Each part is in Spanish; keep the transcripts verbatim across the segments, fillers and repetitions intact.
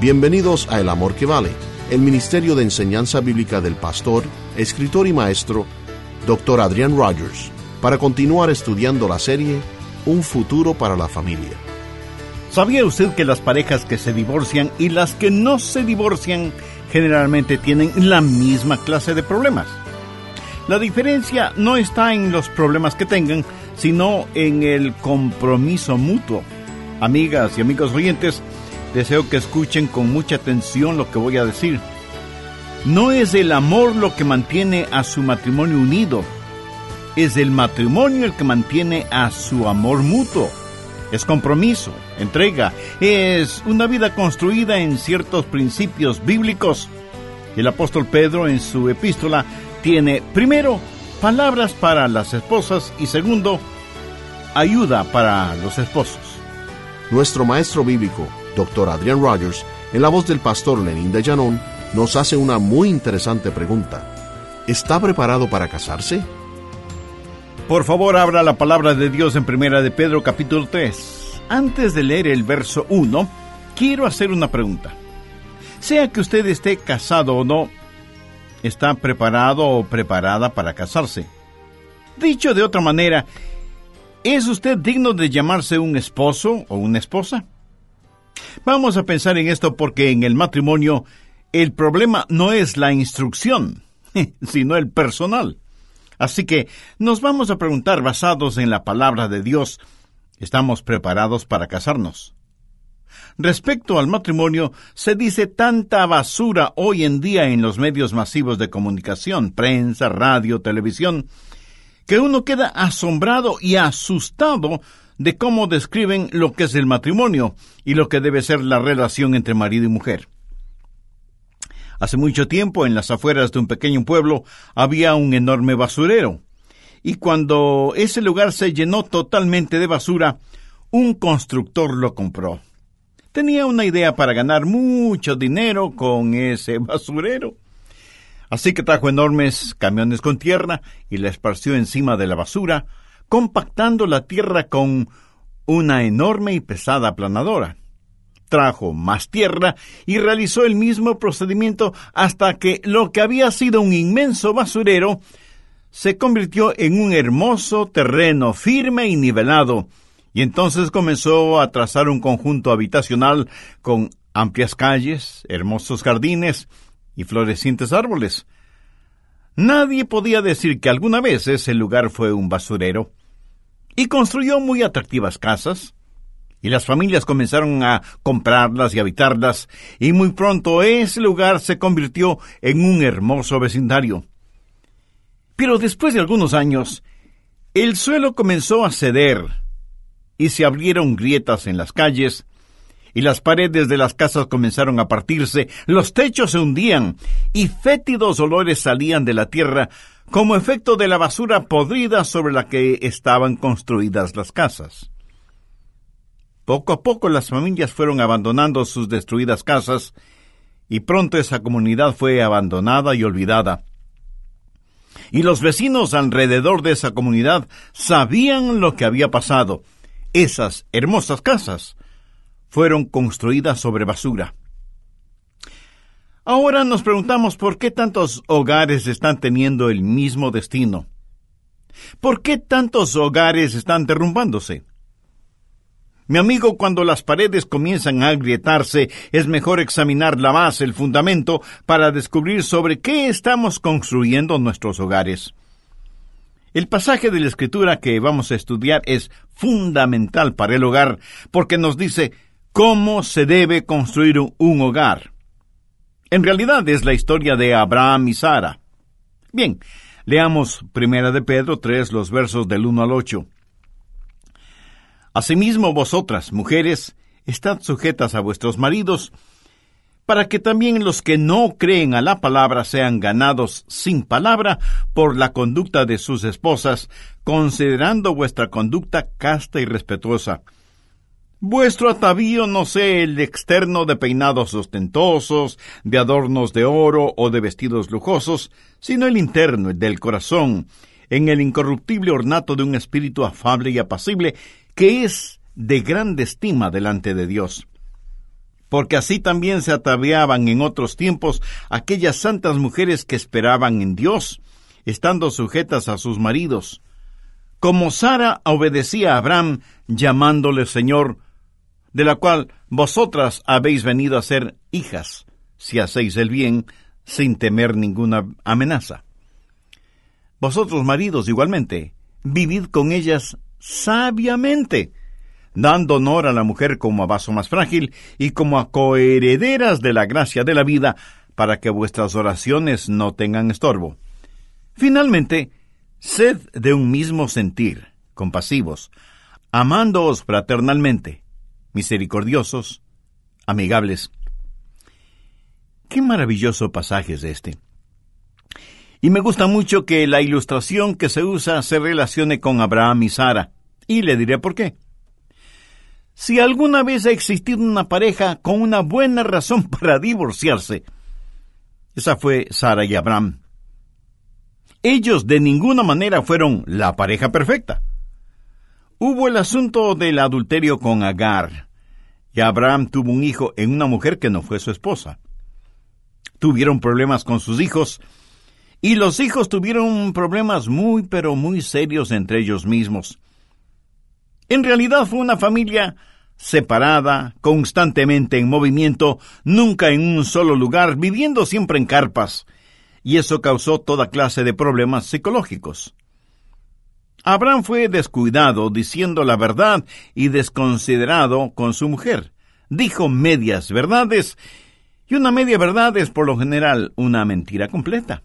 Bienvenidos a El Amor que Vale, el Ministerio de Enseñanza Bíblica del pastor, escritor y maestro, doctor Adrian Rogers, para continuar estudiando la serie Un futuro para la familia. ¿Sabía usted que las parejas que se divorcian y las que no se divorcian generalmente tienen la misma clase de problemas? La diferencia no está en los problemas que tengan, sino en el compromiso mutuo. Amigas y amigos oyentes, deseo que escuchen con mucha atención lo que voy a decir. No es el amor lo que mantiene a su matrimonio unido, es el matrimonio el que mantiene a su amor mutuo. Es compromiso, entrega, es una vida construida en ciertos principios bíblicos. El apóstol Pedro en su epístola tiene, primero, palabras para las esposas y segundo, ayuda para los esposos. Nuestro maestro bíblico, doctor Adrian Rogers, en la voz del pastor Lenín de Llanón, nos hace una muy interesante pregunta. ¿Está preparado para casarse? Por favor, abra la palabra de Dios en Primera de Pedro, capítulo tres. Antes de leer el verso uno, quiero hacer una pregunta. Sea que usted esté casado o no, ¿está preparado o preparada para casarse? Dicho de otra manera, ¿es usted digno de llamarse un esposo o una esposa? Vamos a pensar en esto porque en el matrimonio el problema no es la instrucción, sino el personal. Así que nos vamos a preguntar, basados en la palabra de Dios, ¿estamos preparados para casarnos? Respecto al matrimonio, se dice tanta basura hoy en día en los medios masivos de comunicación, prensa, radio, televisión, que uno queda asombrado y asustado de cómo describen lo que es el matrimonio y lo que debe ser la relación entre marido y mujer. Hace mucho tiempo, en las afueras de un pequeño pueblo, había un enorme basurero. Y cuando ese lugar se llenó totalmente de basura, un constructor lo compró. Tenía una idea para ganar mucho dinero con ese basurero. Así que trajo enormes camiones con tierra y la esparció encima de la basura, compactando la tierra con una enorme y pesada aplanadora. Trajo más tierra y realizó el mismo procedimiento hasta que lo que había sido un inmenso basurero se convirtió en un hermoso terreno firme y nivelado, y entonces comenzó a trazar un conjunto habitacional con amplias calles, hermosos jardines y florecientes árboles. Nadie podía decir que alguna vez ese lugar fue un basurero, y construyó muy atractivas casas, y las familias comenzaron a comprarlas y habitarlas, y muy pronto ese lugar se convirtió en un hermoso vecindario. Pero después de algunos años, el suelo comenzó a ceder, y se abrieron grietas en las calles, y las paredes de las casas comenzaron a partirse, los techos se hundían, y fétidos olores salían de la tierra como efecto de la basura podrida sobre la que estaban construidas las casas. Poco a poco las familias fueron abandonando sus destruidas casas, y pronto esa comunidad fue abandonada y olvidada. Y los vecinos alrededor de esa comunidad sabían lo que había pasado. Esas hermosas casas fueron construidas sobre basura. Ahora nos preguntamos por qué tantos hogares están teniendo el mismo destino. ¿Por qué tantos hogares están derrumbándose? Mi amigo, cuando las paredes comienzan a agrietarse, es mejor examinar la base, el fundamento, para descubrir sobre qué estamos construyendo nuestros hogares. El pasaje de la Escritura que vamos a estudiar es fundamental para el hogar, porque nos dice cómo se debe construir un hogar. En realidad es la historia de Abraham y Sara. Bien, leamos Primera de Pedro tres, los versos del uno al ocho. Asimismo vosotras, mujeres, estad sujetas a vuestros maridos, para que también los que no creen a la palabra sean ganados sin palabra por la conducta de sus esposas, considerando vuestra conducta casta y respetuosa. Vuestro atavío no sea el externo de peinados ostentosos, de adornos de oro o de vestidos lujosos, sino el interno, el del corazón, en el incorruptible ornato de un espíritu afable y apacible, que es de grande estima delante de Dios. porque así también se ataviaban en otros tiempos aquellas santas mujeres que esperaban en Dios, estando sujetas a sus maridos, como Sara obedecía a Abraham, llamándole Señor, de la cual vosotras habéis venido a ser hijas, si hacéis el bien, sin temer ninguna amenaza. Vosotros, maridos, igualmente, vivid con ellas sabiamente, dando honor a la mujer como a vaso más frágil y como a coherederas de la gracia de la vida, para que vuestras oraciones no tengan estorbo. Finalmente, sed de un mismo sentir, compasivos, amándoos fraternalmente, misericordiosos, amigables. Qué maravilloso pasaje es este. Y me gusta mucho que la ilustración que se usa se relacione con Abraham y Sara, y le diré por qué. Si alguna vez ha existido una pareja con una buena razón para divorciarse, esa fue Sara y Abraham. Ellos de ninguna manera fueron la pareja perfecta. Hubo el asunto del adulterio con Agar, y Abraham tuvo un hijo en una mujer que no fue su esposa. Tuvieron problemas con sus hijos, y los hijos tuvieron problemas muy pero muy serios entre ellos mismos. En realidad fue una familia separada, constantemente en movimiento, nunca en un solo lugar, viviendo siempre en carpas, y eso causó toda clase de problemas psicológicos. Abraham fue descuidado, diciendo la verdad, y desconsiderado con su mujer. Dijo medias verdades, y una media verdad es por lo general una mentira completa.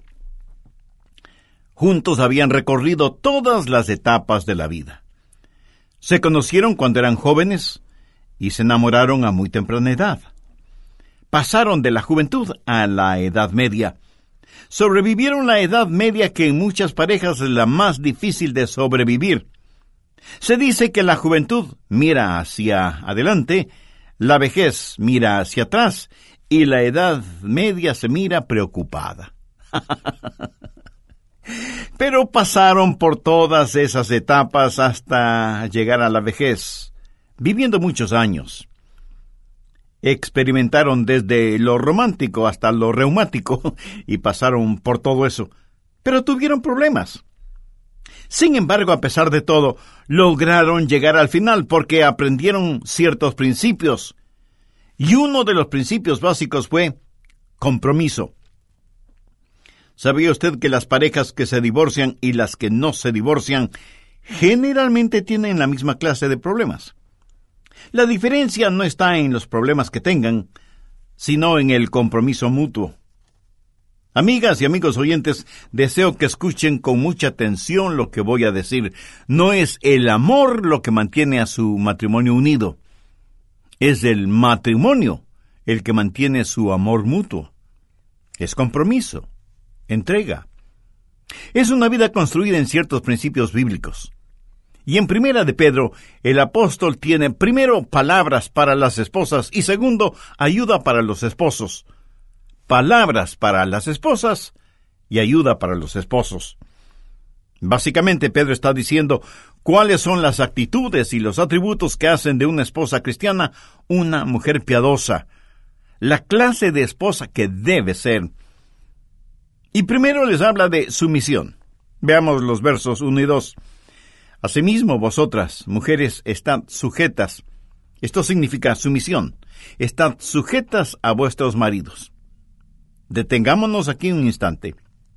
Juntos habían recorrido todas las etapas de la vida. Se conocieron cuando eran jóvenes y se enamoraron a muy temprana edad. Pasaron de la juventud a la edad media. Sobrevivieron la edad media, que en muchas parejas es la más difícil de sobrevivir. Se dice que la juventud mira hacia adelante, la vejez mira hacia atrás y la edad media se mira preocupada. Pero pasaron por todas esas etapas hasta llegar a la vejez, viviendo muchos años. Experimentaron desde lo romántico hasta lo reumático y pasaron por todo eso, pero tuvieron problemas. Sin embargo, a pesar de todo, lograron llegar al final porque aprendieron ciertos principios. Y uno de los principios básicos fue compromiso. ¿Sabía usted que las parejas que se divorcian y las que no se divorcian generalmente tienen la misma clase de problemas? La diferencia no está en los problemas que tengan, sino en el compromiso mutuo. Amigas y amigos oyentes, deseo que escuchen con mucha atención lo que voy a decir. No es el amor lo que mantiene a su matrimonio unido. Es el matrimonio el que mantiene su amor mutuo. Es compromiso, entrega. Es una vida construida en ciertos principios bíblicos. Y en Primera de Pedro, el apóstol tiene primero palabras para las esposas y segundo, ayuda para los esposos. Palabras para las esposas y ayuda para los esposos. Básicamente, Pedro está diciendo cuáles son las actitudes y los atributos que hacen de una esposa cristiana una mujer piadosa, la clase de esposa que debe ser. Y primero les habla de sumisión. Veamos los versos uno y dos. Asimismo, vosotras, mujeres, estad sujetas. Esto significa sumisión. Estad sujetas a vuestros maridos. Detengámonos aquí un instante.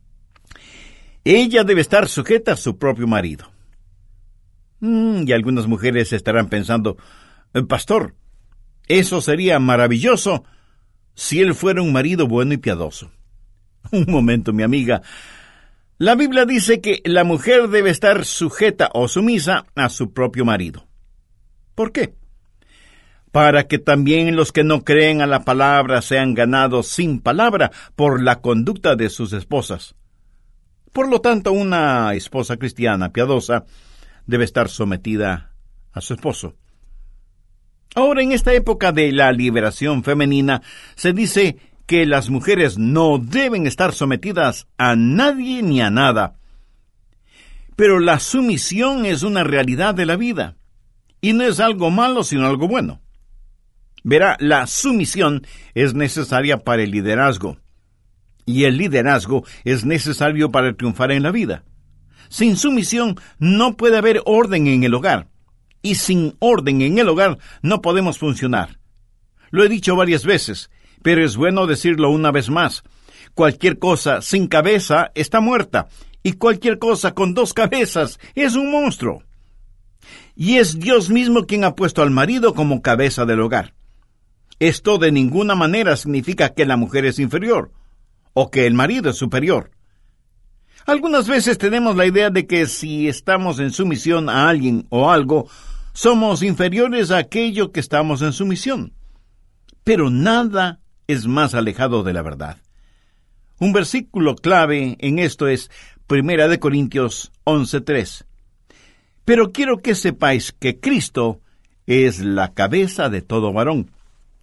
Ella debe estar sujeta a su propio marido. Mm, y algunas mujeres estarán pensando, pastor, eso sería maravilloso si él fuera un marido bueno y piadoso. Un momento, mi amiga. La Biblia dice que la mujer debe estar sujeta o sumisa a su propio marido. ¿Por qué? Para que también los que no creen a la palabra sean ganados sin palabra por la conducta de sus esposas. Por lo tanto, una esposa cristiana piadosa debe estar sometida a su esposo. Ahora, en esta época de la liberación femenina, se dice que las mujeres no deben estar sometidas a nadie ni a nada. Pero la sumisión es una realidad de la vida, y no es algo malo, sino algo bueno. Verá, la sumisión es necesaria para el liderazgo, y el liderazgo es necesario para triunfar en la vida. Sin sumisión no puede haber orden en el hogar, y sin orden en el hogar no podemos funcionar. Lo he dicho varias veces, pero es bueno decirlo una vez más. Cualquier cosa sin cabeza está muerta, y cualquier cosa con dos cabezas es un monstruo. Y es Dios mismo quien ha puesto al marido como cabeza del hogar. Esto de ninguna manera significa que la mujer es inferior, o que el marido es superior. Algunas veces tenemos la idea de que si estamos en sumisión a alguien o algo, somos inferiores a aquello que estamos en sumisión. Pero nada es más alejado de la verdad. Un versículo clave en esto es Primera de Corintios once tres. Pero quiero que sepáis que Cristo es la cabeza de todo varón.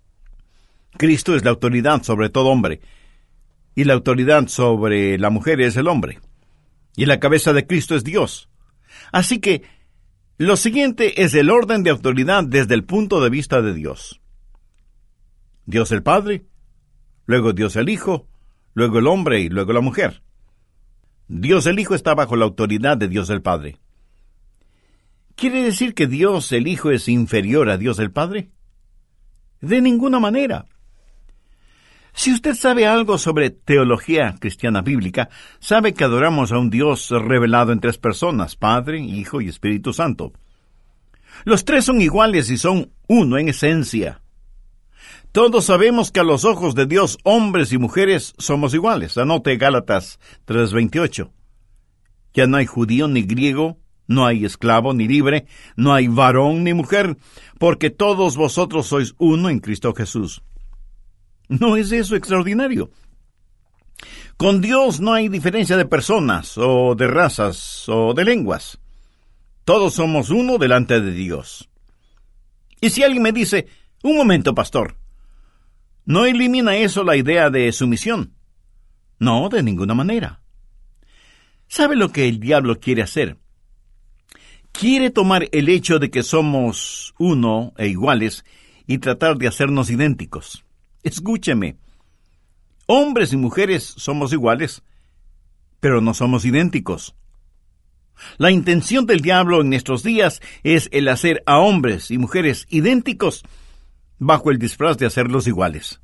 Cristo es la autoridad sobre todo hombre, y la autoridad sobre la mujer es el hombre, y la cabeza de Cristo es Dios. Así que lo siguiente es el orden de autoridad desde el punto de vista de Dios. Dios el Padre, luego Dios el Hijo, luego el hombre y luego la mujer. Dios el Hijo está bajo la autoridad de Dios el Padre. ¿Quiere decir que Dios el Hijo es inferior a Dios el Padre? De ninguna manera. Si usted sabe algo sobre teología cristiana bíblica, sabe que adoramos a un Dios revelado en tres personas, Padre, Hijo y Espíritu Santo. Los tres son iguales y son uno en esencia. Todos sabemos que a los ojos de Dios, hombres y mujeres somos iguales. Anote Gálatas tres veintiocho. Ya no hay judío ni griego, no hay esclavo ni libre, no hay varón ni mujer, porque todos vosotros sois uno en Cristo Jesús. ¿No es eso extraordinario? Con Dios no hay diferencia de personas, o de razas, o de lenguas. Todos somos uno delante de Dios. Y si alguien me dice, un momento, pastor, ¿no elimina eso la idea de sumisión? No, de ninguna manera. ¿Sabe lo que el diablo quiere hacer? Quiere tomar el hecho de que somos uno e iguales y tratar de hacernos idénticos. Escúcheme, hombres y mujeres somos iguales, pero no somos idénticos. La intención del diablo en nuestros días es el hacer a hombres y mujeres idénticos bajo el disfraz de hacerlos iguales.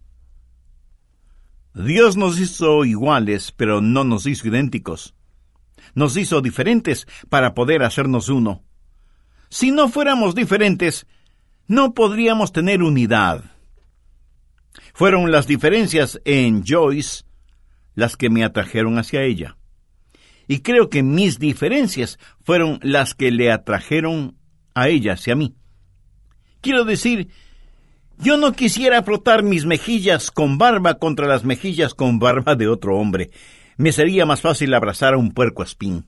Dios nos hizo iguales, pero no nos hizo idénticos. Nos hizo diferentes para poder hacernos uno. Si no fuéramos diferentes, no podríamos tener unidad. Fueron las diferencias en Joyce las que me atrajeron hacia ella. Y creo que mis diferencias fueron las que le atrajeron a ella hacia mí. Quiero decir, yo no quisiera frotar mis mejillas con barba contra las mejillas con barba de otro hombre. Me sería más fácil abrazar a un puercoespín.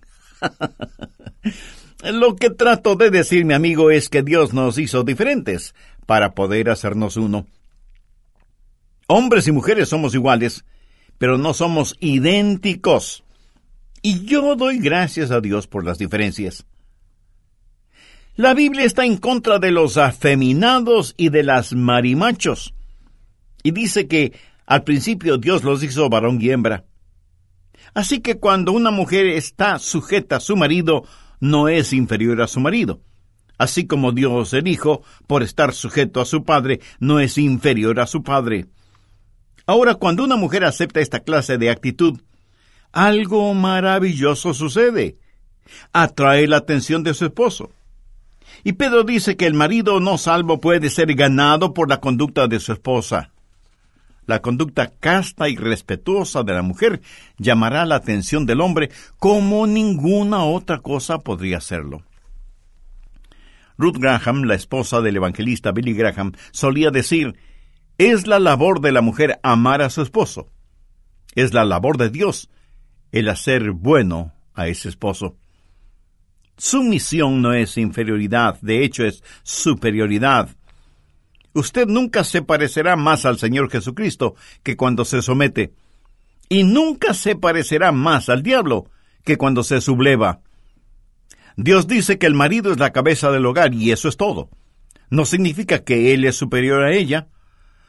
Lo que trato de decir, mi amigo, es que Dios nos hizo diferentes para poder hacernos uno. Hombres y mujeres somos iguales, pero no somos idénticos. Y yo doy gracias a Dios por las diferencias. La Biblia está en contra de los afeminados y de las marimachos. Y dice que al principio Dios los hizo varón y hembra. Así que cuando una mujer está sujeta a su marido, no es inferior a su marido. Así como Dios el Hijo, por estar sujeto a su padre, no es inferior a su padre. Ahora, cuando una mujer acepta esta clase de actitud, algo maravilloso sucede. Atrae la atención de su esposo. Y Pedro dice que el marido no salvo puede ser ganado por la conducta de su esposa. La conducta casta y respetuosa de la mujer llamará la atención del hombre como ninguna otra cosa podría hacerlo. Ruth Graham, la esposa del evangelista Billy Graham, solía decir, es la labor de la mujer amar a su esposo. Es la labor de Dios el hacer bueno a ese esposo. Sumisión no es inferioridad, de hecho es superioridad. Usted nunca se parecerá más al Señor Jesucristo que cuando se somete, y nunca se parecerá más al diablo que cuando se subleva. Dios dice que el marido es la cabeza del hogar, y eso es todo. No significa que él es superior a ella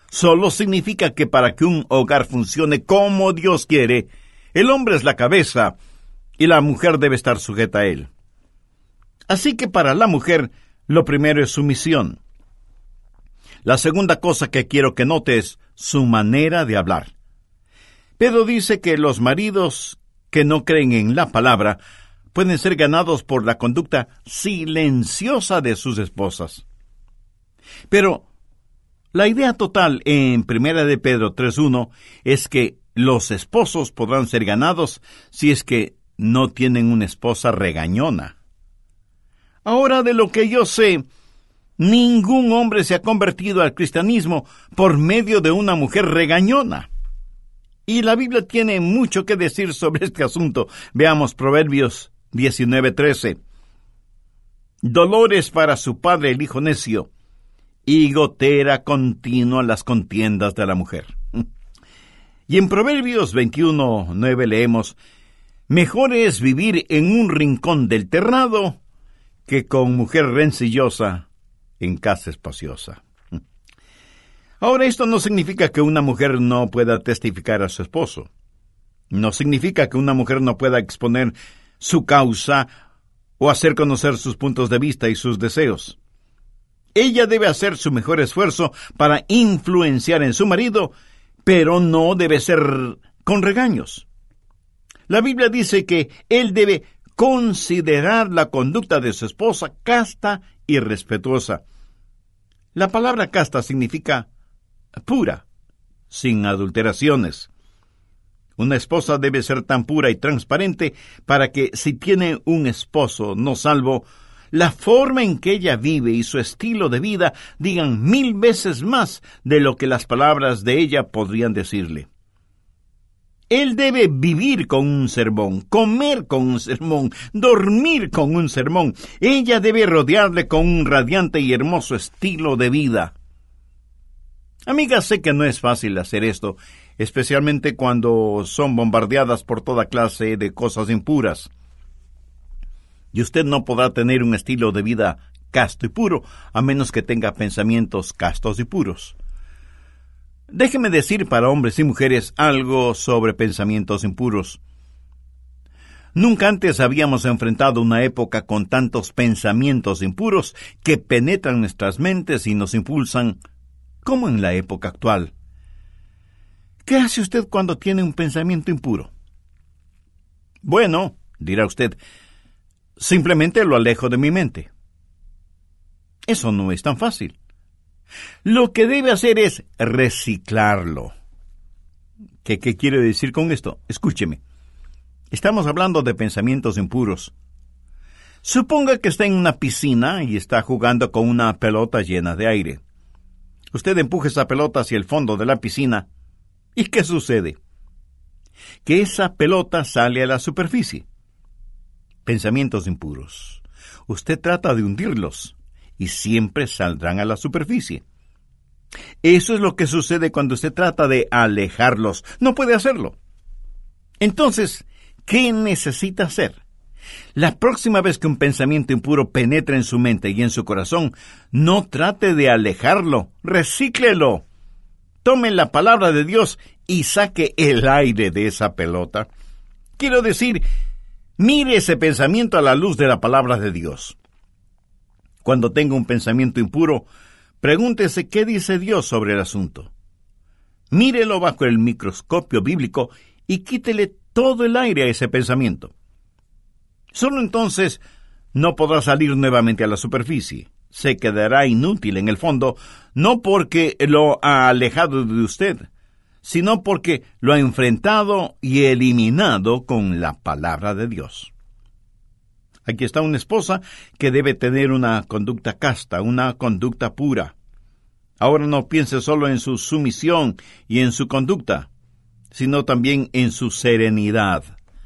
solo significa que para que un hogar funcione como Dios quiere, el hombre es la cabeza y la mujer debe estar sujeta a él. Así que para la mujer, lo primero es sumisión. La segunda cosa que quiero que note es su manera de hablar. Pedro dice que los maridos que no creen en la palabra pueden ser ganados por la conducta silenciosa de sus esposas. Pero la idea total en Primera de Pedro tres uno es que los esposos podrán ser ganados si es que no tienen una esposa regañona. Ahora, de lo que yo sé, ningún hombre se ha convertido al cristianismo por medio de una mujer regañona. Y la Biblia tiene mucho que decir sobre este asunto. Veamos Proverbios diecinueve trece. Dolores para su padre el hijo necio, y gotera continua las contiendas de la mujer. Y en Proverbios veintiuno nueve leemos, mejor es vivir en un rincón del terrado que con mujer rencillosa en casa espaciosa. Ahora, esto no significa que una mujer no pueda testificar a su esposo. No significa que una mujer no pueda exponer su causa o hacer conocer sus puntos de vista y sus deseos. Ella debe hacer su mejor esfuerzo para influenciar en su marido, pero no debe ser con regaños. La Biblia dice que él debe considerar la conducta de su esposa casta y respetuosa. La palabra casta significa pura, sin adulteraciones. Una esposa debe ser tan pura y transparente para que, si tiene un esposo no salvo, la forma en que ella vive y su estilo de vida digan mil veces más de lo que las palabras de ella podrían decirle. Él debe vivir con un sermón, comer con un sermón, dormir con un sermón. Ella debe rodearle con un radiante y hermoso estilo de vida. Amiga, sé que no es fácil hacer esto, especialmente cuando son bombardeadas por toda clase de cosas impuras. Y usted no podrá tener un estilo de vida casto y puro, a menos que tenga pensamientos castos y puros. Déjeme decir para hombres y mujeres algo sobre pensamientos impuros. Nunca antes habíamos enfrentado una época con tantos pensamientos impuros que penetran nuestras mentes y nos impulsan, como en la época actual. ¿Qué hace usted cuando tiene un pensamiento impuro? Bueno, dirá usted, simplemente lo alejo de mi mente. Eso no es tan fácil. Lo que debe hacer es reciclarlo. ¿Qué, qué quiere decir con esto? Escúcheme. Estamos hablando de pensamientos impuros. Suponga que está en una piscina y está jugando con una pelota llena de aire. Usted empuja esa pelota hacia el fondo de la piscina. ¿Y qué sucede? Que esa pelota sale a la superficie. Pensamientos impuros. Usted trata de hundirlos y siempre saldrán a la superficie. Eso es lo que sucede cuando usted trata de alejarlos. No puede hacerlo. Entonces, ¿qué necesita hacer? La próxima vez que un pensamiento impuro penetre en su mente y en su corazón, no trate de alejarlo, recíclelo. Tome la palabra de Dios y saque el aire de esa pelota. Quiero decir, mire ese pensamiento a la luz de la palabra de Dios. Cuando tenga un pensamiento impuro, pregúntese qué dice Dios sobre el asunto. Mírelo bajo el microscopio bíblico y quítele todo el aire a ese pensamiento. Solo entonces no podrá salir nuevamente a la superficie. Se quedará inútil en el fondo, no porque lo ha alejado de usted, sino porque lo ha enfrentado y eliminado con la palabra de Dios. Aquí está una esposa que debe tener una conducta casta, una conducta pura. Ahora no piense solo en su sumisión y en su conducta, sino también en su serenidad.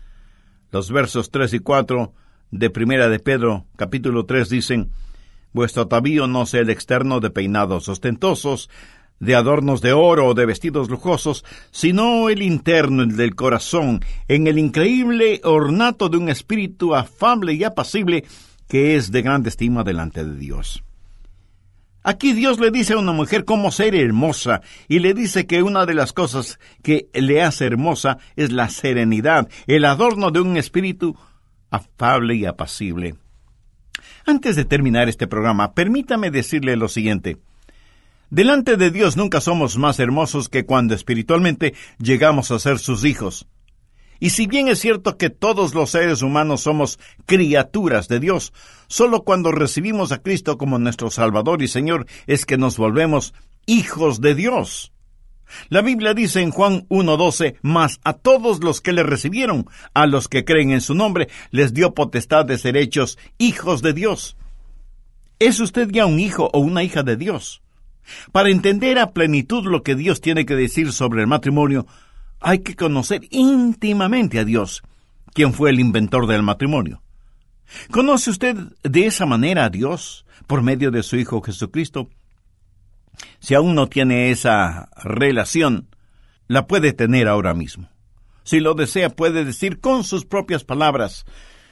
Los versos tres y cuatro de Primera de Pedro, capítulo tres, dicen: vuestro atavío no sea el externo de peinados ostentosos, de adornos de oro o de vestidos lujosos, sino el interno, el del corazón, en el increíble ornato de un espíritu afable y apacible que es de grande estima delante de Dios. Aquí Dios le dice a una mujer cómo ser hermosa, y le dice que una de las cosas que le hace hermosa es la serenidad, el adorno de un espíritu afable y apacible. Antes de terminar este programa, permítame decirle lo siguiente. Delante de Dios nunca somos más hermosos que cuando espiritualmente llegamos a ser sus hijos. Y si bien es cierto que todos los seres humanos somos criaturas de Dios, solo cuando recibimos a Cristo como nuestro Salvador y Señor es que nos volvemos hijos de Dios. La Biblia dice en Juan uno doce, mas a todos los que le recibieron, a los que creen en su nombre, les dio potestad de ser hechos hijos de Dios. ¿Es usted ya un hijo o una hija de Dios? Para entender a plenitud lo que Dios tiene que decir sobre el matrimonio, hay que conocer íntimamente a Dios, quien fue el inventor del matrimonio. ¿Conoce usted de esa manera a Dios por medio de su Hijo Jesucristo? Si aún no tiene esa relación, la puede tener ahora mismo. Si lo desea, puede decir con sus propias palabras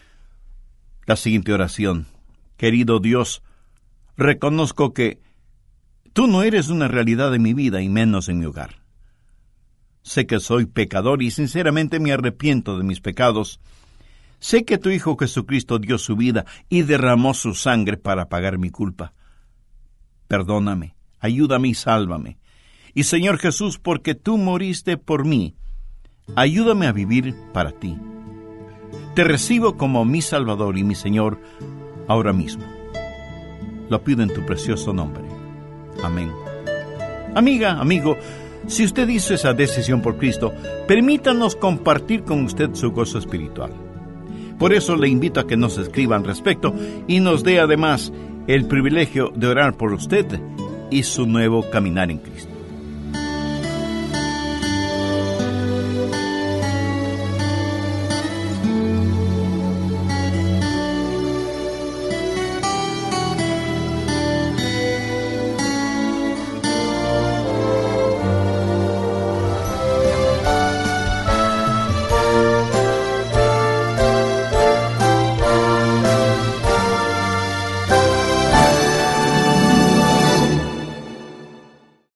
la siguiente oración. Querido Dios, reconozco que tú no eres una realidad en mi vida y menos en mi hogar. Sé que soy pecador y sinceramente me arrepiento de mis pecados. Sé que tu Hijo Jesucristo dio su vida y derramó su sangre para pagar mi culpa. Perdóname, ayúdame y sálvame. Y Señor Jesús, porque tú moriste por mí, ayúdame a vivir para ti. Te recibo como mi Salvador y mi Señor ahora mismo. Lo pido en tu precioso nombre. Amén. Amiga, amigo, si usted hizo esa decisión por Cristo, permítanos compartir con usted su gozo espiritual. Por eso le invito a que nos escriba al respecto y nos dé además el privilegio de orar por usted y su nuevo caminar en Cristo.